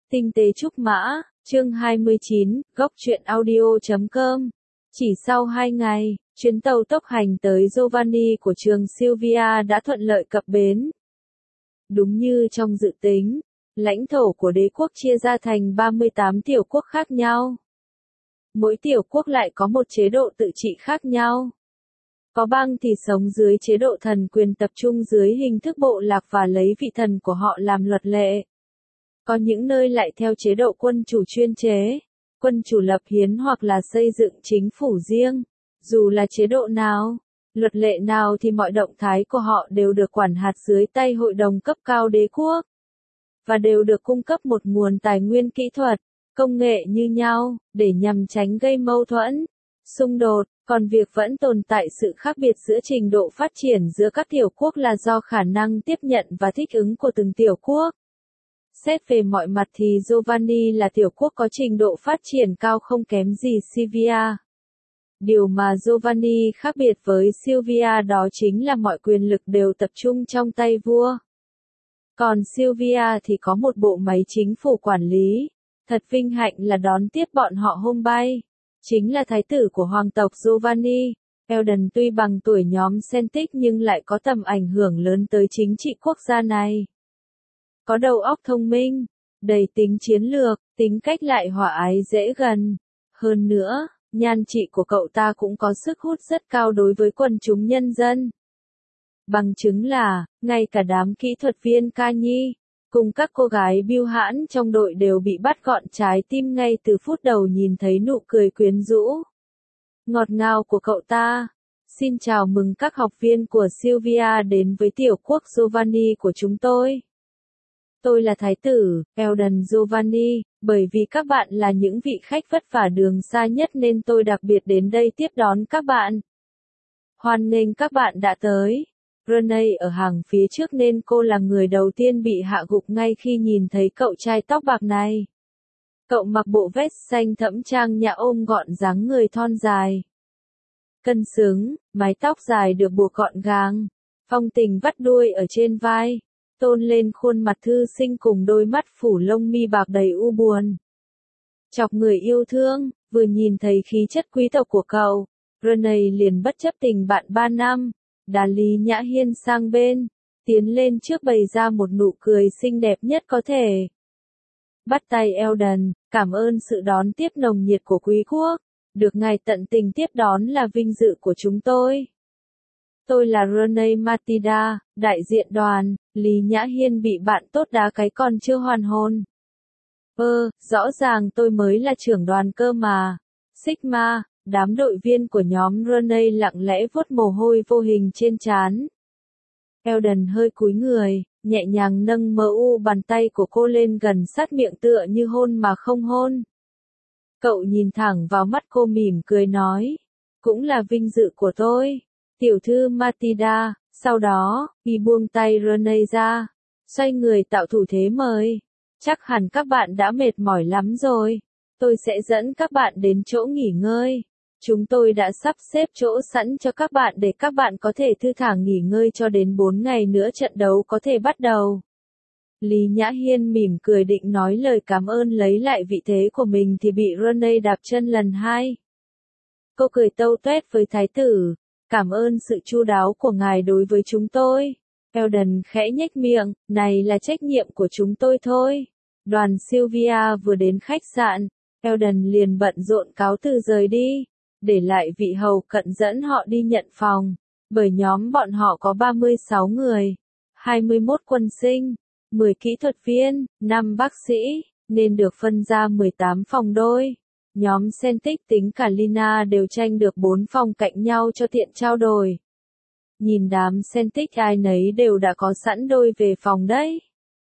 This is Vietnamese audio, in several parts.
Tinh tế trúc mã, chương 29, góc truyện audio.com. Chỉ sau 2 ngày, chuyến tàu tốc hành tới Giovanni của trường Sylvia đã thuận lợi cập bến. Đúng như trong dự tính, lãnh thổ của đế quốc chia ra thành 38 tiểu quốc khác nhau. Mỗi tiểu quốc lại có một chế độ tự trị khác nhau. Có bang thì sống dưới chế độ thần quyền tập trung dưới hình thức bộ lạc và lấy vị thần của họ làm luật lệ. Có những nơi lại theo chế độ quân chủ chuyên chế, quân chủ lập hiến hoặc là xây dựng chính phủ riêng. Dù là chế độ nào, luật lệ nào thì mọi động thái của họ đều được quản hạt dưới tay hội đồng cấp cao đế quốc. Và đều được cung cấp một nguồn tài nguyên kỹ thuật, công nghệ như nhau, để nhằm tránh gây mâu thuẫn, xung đột. Còn việc vẫn tồn tại sự khác biệt giữa trình độ phát triển giữa các tiểu quốc là do khả năng tiếp nhận và thích ứng của từng tiểu quốc. Xét về mọi mặt thì Giovanni là tiểu quốc có trình độ phát triển cao không kém gì Sylvia. Điều mà Giovanni khác biệt với Sylvia đó chính là mọi quyền lực đều tập trung trong tay vua. Còn Sylvia thì có một bộ máy chính phủ quản lý. Thật vinh hạnh là đón tiếp bọn họ hôm bay. Chính là thái tử của hoàng tộc Giovanni. Eldon tuy bằng tuổi nhóm Celtic nhưng lại có tầm ảnh hưởng lớn tới chính trị quốc gia này. Có đầu óc thông minh, đầy tính chiến lược, tính cách lại hòa ái dễ gần. Hơn nữa, nhan trị của cậu ta cũng có sức hút rất cao đối với quần chúng nhân dân. Bằng chứng là, ngay cả đám kỹ thuật viên ca nhi, cùng các cô gái biêu hãn trong đội đều bị bắt gọn trái tim ngay từ phút đầu nhìn thấy nụ cười quyến rũ, ngọt ngào của cậu ta. Xin chào mừng các học viên của Sylvia đến với tiểu quốc Giovanni của chúng tôi. Tôi là thái tử, Eldon Giovanni, bởi vì các bạn là những vị khách vất vả đường xa nhất nên tôi đặc biệt đến đây tiếp đón các bạn. Hoan nghênh các bạn đã tới. Renee ở hàng phía trước nên cô là người đầu tiên bị hạ gục ngay khi nhìn thấy cậu trai tóc bạc này. Cậu mặc bộ vest xanh thẫm trang nhã ôm gọn dáng người thon dài. Cân xứng, mái tóc dài được buộc gọn gàng, phong tình vắt đuôi ở trên vai, tôn lên khuôn mặt thư sinh cùng đôi mắt phủ lông mi bạc đầy u buồn. Chọc người yêu thương, vừa nhìn thấy khí chất quý tộc của cậu, Renee liền bất chấp tình bạn 3 năm. Đá Lý Nhã Hiên sang bên, tiến lên trước bày ra một nụ cười xinh đẹp nhất có thể. Bắt tay Eldon, cảm ơn sự đón tiếp nồng nhiệt của quý quốc, được ngài tận tình tiếp đón là vinh dự của chúng tôi. Tôi là Renee Matilda, đại diện đoàn. Lý Nhã Hiên bị bạn tốt đá cái còn chưa hoàn hồn. Rõ ràng tôi mới là trưởng đoàn cơ mà. Sigma. Đám đội viên của nhóm Renee lặng lẽ vuốt mồ hôi vô hình trên trán. Eldon hơi cúi người, nhẹ nhàng nâng bàn tay của cô lên gần sát miệng tựa như hôn mà không hôn. Cậu nhìn thẳng vào mắt cô mỉm cười nói, cũng là vinh dự của tôi, tiểu thư Matilda. Sau đó, y buông tay Renee ra, xoay người tạo thủ thế mời. Chắc hẳn các bạn đã mệt mỏi lắm rồi. Tôi sẽ dẫn các bạn đến chỗ nghỉ ngơi. Chúng tôi đã sắp xếp chỗ sẵn cho các bạn để các bạn có thể thư thả nghỉ ngơi cho đến 4 ngày nữa trận đấu có thể bắt đầu. Lý Nhã Hiên mỉm cười định nói lời cảm ơn lấy lại vị thế của mình thì bị Renee đạp chân lần 2. Cô cười tâu tuét với thái tử, cảm ơn sự chu đáo của ngài đối với chúng tôi. Eldon khẽ nhếch miệng, này là trách nhiệm của chúng tôi thôi. Đoàn Sylvia vừa đến khách sạn, Eldon liền bận rộn cáo từ rời đi. Để lại vị hầu cận dẫn họ đi nhận phòng, bởi nhóm bọn họ có 36 người, 21 quân sinh, 10 kỹ thuật viên, 5 bác sĩ, nên được phân ra 18 phòng đôi. Nhóm Celtic tính cả Lina đều tranh được 4 phòng cạnh nhau cho tiện trao đổi. Nhìn đám Celtic ai nấy đều đã có sẵn đôi về phòng đấy.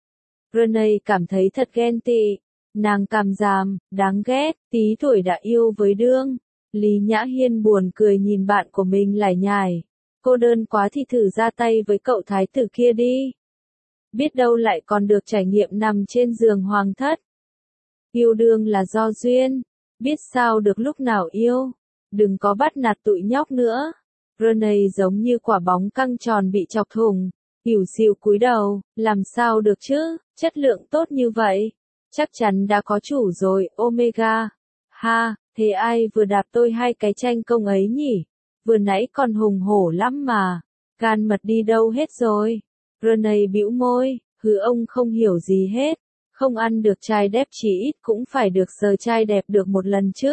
Renee cảm thấy thật ghen tị, nàng càm ràm, đáng ghét, tí tuổi đã yêu với đương. Lý Nhã Hiên buồn cười nhìn bạn của mình lải nhải. Cô đơn quá thì thử ra tay với cậu thái tử kia đi. Biết đâu lại còn được trải nghiệm nằm trên giường hoàng thất. Yêu đương là do duyên. Biết sao được lúc nào yêu. Đừng có bắt nạt tụi nhóc nữa. Renee giống như quả bóng căng tròn bị chọc thủng. Ỉu xìu cúi đầu. Làm sao được chứ, chất lượng tốt như vậy. Chắc chắn đã có chủ rồi, Omega. Ha, thế ai vừa đạp tôi hai cái tranh công ấy nhỉ? Vừa nãy còn hùng hổ lắm mà. Gan mật đi đâu hết rồi? Rene bĩu môi, hứ ông không hiểu gì hết. Không ăn được trai đẹp chỉ ít cũng phải được sờ trai đẹp được một lần chứ.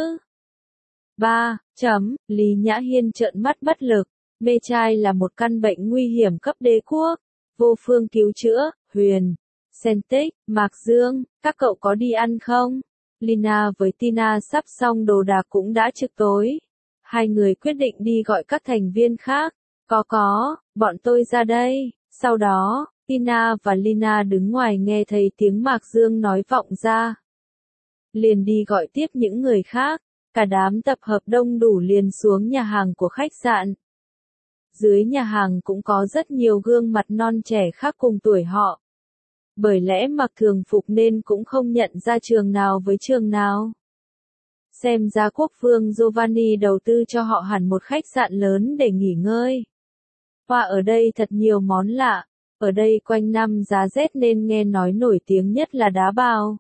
3. Lý Nhã Hiên trợn mắt bất lực. Mê trai là một căn bệnh nguy hiểm cấp đế quốc. Vô phương cứu chữa, Huyền, Sentic, Mạc Dương, các cậu có đi ăn không? Lina với Tina sắp xong đồ đạc cũng đã trực tối. Hai người quyết định đi gọi các thành viên khác. Có, bọn tôi ra đây. Sau đó, Tina và Lina đứng ngoài nghe thấy tiếng Mạc Dương nói vọng ra. Liền đi gọi tiếp những người khác. Cả đám tập hợp đông đủ liền xuống nhà hàng của khách sạn. Dưới nhà hàng cũng có rất nhiều gương mặt non trẻ khác cùng tuổi họ. Bởi lẽ mặc thường phục nên cũng không nhận ra trường nào với trường nào. Xem ra quốc vương Giovanni đầu tư cho họ hẳn một khách sạn lớn để nghỉ ngơi. Và ở đây thật nhiều món lạ. Ở đây quanh năm giá rét nên nghe nói nổi tiếng nhất là đá bào.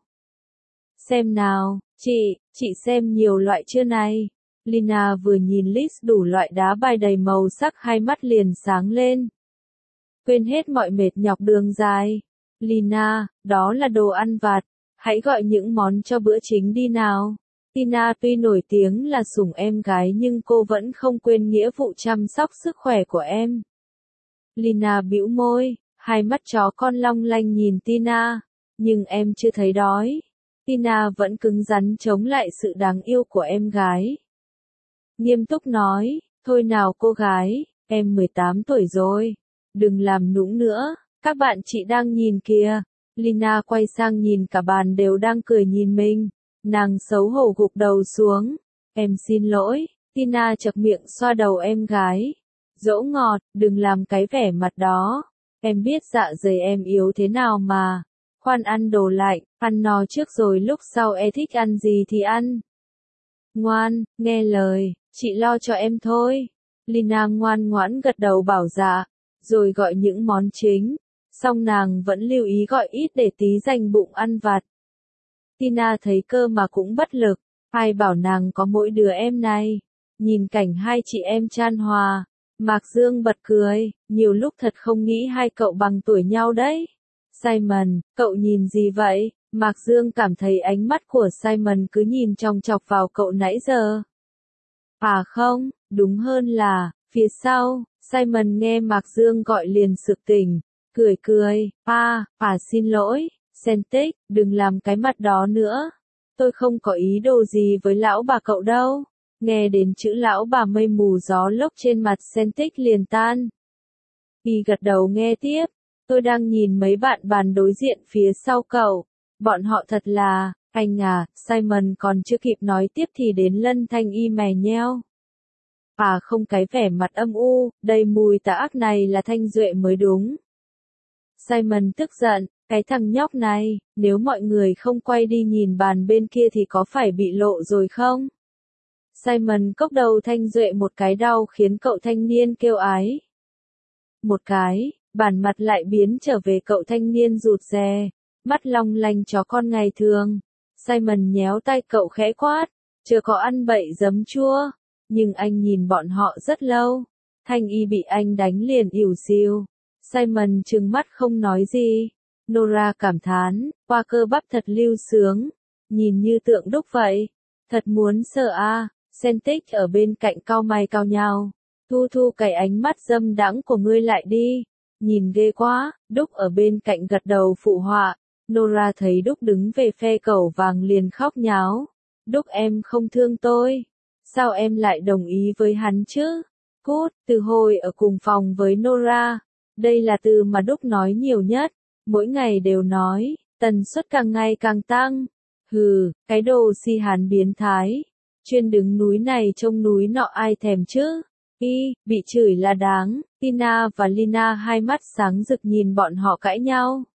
Xem nào, chị xem nhiều loại chưa này. Lina vừa nhìn list đủ loại đá bài đầy màu sắc hai mắt liền sáng lên. Quên hết mọi mệt nhọc đường dài. Lina, đó là đồ ăn vặt. Hãy gọi những món cho bữa chính đi nào. Tina tuy nổi tiếng là sủng em gái nhưng cô vẫn không quên nghĩa vụ chăm sóc sức khỏe của em. Lina bĩu môi, hai mắt chó con long lanh nhìn Tina. Nhưng em chưa thấy đói. Tina vẫn cứng rắn chống lại sự đáng yêu của em gái. Nghiêm túc nói, thôi nào cô gái, em 18 tuổi rồi. Đừng làm nũng nữa, các bạn chị đang nhìn kìa. Lina quay sang nhìn cả bàn đều đang cười nhìn mình. Nàng xấu hổ gục đầu xuống. Em xin lỗi, Tina chậc miệng xoa đầu em gái. Dỗ ngọt, đừng làm cái vẻ mặt đó. Em biết dạ dày em yếu thế nào mà. Khoan ăn đồ lạnh, ăn no trước rồi lúc sau thích ăn gì thì ăn. Ngoan, nghe lời, chị lo cho em thôi. Lina ngoan ngoãn gật đầu bảo dạ, rồi gọi những món chính. Xong nàng vẫn lưu ý gọi ít để tí dành bụng ăn vặt. Tina thấy cơ mà cũng bất lực, ai bảo nàng có mỗi đứa em này. Nhìn cảnh hai chị em chan hòa, Mạc Dương bật cười, nhiều lúc thật không nghĩ hai cậu bằng tuổi nhau đấy. Simon, cậu nhìn gì vậy? Mạc Dương cảm thấy ánh mắt của Simon cứ nhìn chòng chọc vào cậu nãy giờ. À không, đúng hơn là, phía sau, Simon nghe Mạc Dương gọi liền sực tỉnh, cười, xin lỗi, Sentic, đừng làm cái mặt đó nữa. Tôi không có ý đồ gì với lão bà cậu đâu. Nghe đến chữ lão bà mây mù gió lốc trên mặt Sentic liền tan. Y gật đầu nghe tiếp. Tôi đang nhìn mấy bạn bàn đối diện phía sau cậu. Bọn họ thật là, anh à, Simon còn chưa kịp nói tiếp thì đến Lân Thanh Y mè nheo. À không, cái vẻ mặt âm u, đầy mùi tà ác này là Thanh Duệ mới đúng. Simon tức giận, cái thằng nhóc này, nếu mọi người không quay đi nhìn bàn bên kia thì có phải bị lộ rồi không? Simon cốc đầu Thanh Duệ một cái đau khiến cậu thanh niên kêu ái. Một cái, bản mặt lại biến trở về cậu thanh niên rụt rè, mắt long lanh chó con ngày thường. Simon nhéo tay cậu khẽ quát, chưa có ăn bậy giấm chua. Nhưng anh nhìn bọn họ rất lâu. Thanh Y bị anh đánh liền ỉu xìu. Simon trừng mắt không nói gì. Nora cảm thán, qua cơ bắp thật lưu sướng. Nhìn như tượng đúc vậy. Thật muốn sợ a. Sentic ở bên cạnh cau mày cau nhao. Thu cái ánh mắt dâm đãng của ngươi lại đi. Nhìn ghê quá, Đúc ở bên cạnh gật đầu phụ họa. Nora thấy Đúc đứng về phe cẩu vàng liền khóc nháo. Đúc em không thương tôi. Sao em lại đồng ý với hắn chứ? Cút, từ hồi ở cùng phòng với Nora. Đây là từ mà Đúc nói nhiều nhất. Mỗi ngày đều nói, tần suất càng ngày càng tăng. Hừ, cái đồ si hán biến thái. Chuyên đứng núi này trông núi nọ ai thèm chứ? Bị chửi là đáng. Tina và Lina hai mắt sáng rực nhìn bọn họ cãi nhau.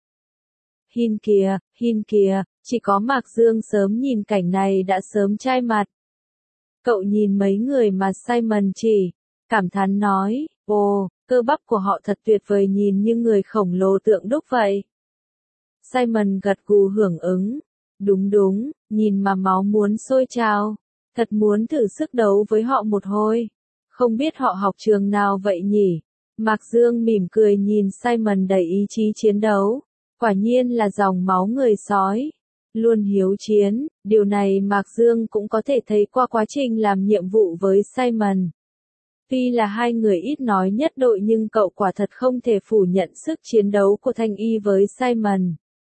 Hin kìa, chỉ có Mạc Dương sớm nhìn cảnh này đã sớm chai mặt. Cậu nhìn mấy người mà Simon chỉ, cảm thán nói, ồ, cơ bắp của họ thật tuyệt vời nhìn như người khổng lồ tượng đúc vậy. Simon gật gù hưởng ứng, Đúng đúng, nhìn mà máu muốn sôi trào. Thật muốn thử sức đấu với họ một hồi. Không biết họ học trường nào vậy nhỉ? Mạc Dương mỉm cười nhìn Simon đầy ý chí chiến đấu. Quả nhiên là dòng máu người sói. Luôn hiếu chiến, điều này Mạc Dương cũng có thể thấy qua quá trình làm nhiệm vụ với Simon. Tuy là hai người ít nói nhất đội nhưng cậu quả thật không thể phủ nhận sức chiến đấu của Thanh Y với Simon.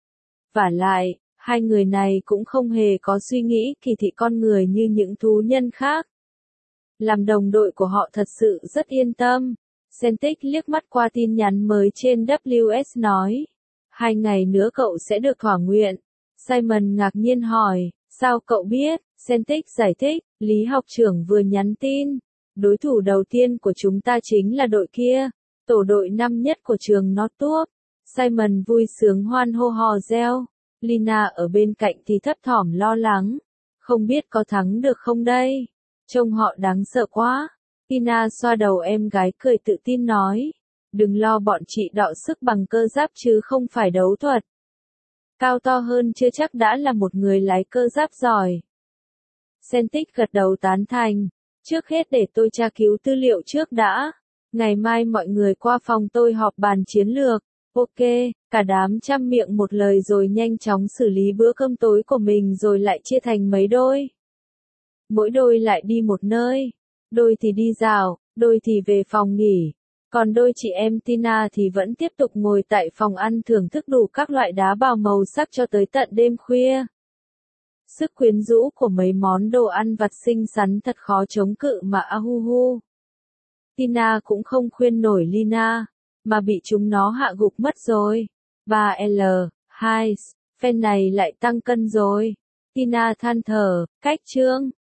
Vả lại, hai người này cũng không hề có suy nghĩ kỳ thị con người như những thú nhân khác. Làm đồng đội của họ thật sự rất yên tâm. Sentic liếc mắt qua tin nhắn mới trên WS nói. 2 ngày nữa cậu sẽ được thỏa nguyện. Simon ngạc nhiên hỏi, sao cậu biết? Sentic giải thích, Lý học trưởng vừa nhắn tin. Đối thủ đầu tiên của chúng ta chính là đội kia, tổ đội năm nhất của trường Northup. Simon vui sướng hoan hô hò reo. Lina ở bên cạnh thì thấp thỏm lo lắng. Không biết có thắng được không đây? Trông họ đáng sợ quá. Tina xoa đầu em gái cười tự tin nói. Đừng lo, bọn chị đọ sức bằng cơ giáp chứ không phải đấu thuật. Cao to hơn chưa chắc đã là một người lái cơ giáp giỏi. Sentic gật đầu tán thành. Trước hết để tôi tra cứu tư liệu trước đã. Ngày mai mọi người qua phòng tôi họp bàn chiến lược. Ok, cả đám chăm miệng một lời rồi nhanh chóng xử lý bữa cơm tối của mình rồi lại chia thành mấy đôi. Mỗi đôi lại đi một nơi. Đôi thì đi dạo, đôi thì về phòng nghỉ. Còn đôi chị em Tina thì vẫn tiếp tục ngồi tại phòng ăn thưởng thức đủ các loại đá bào màu sắc cho tới tận đêm khuya. Sức quyến rũ của mấy món đồ ăn vặt xinh xắn thật khó chống cự mà ahuhu. Tina cũng không khuyên nổi Lina, mà bị chúng nó hạ gục mất rồi. 3L2, fan này lại tăng cân rồi. Tina than thở, cách chương.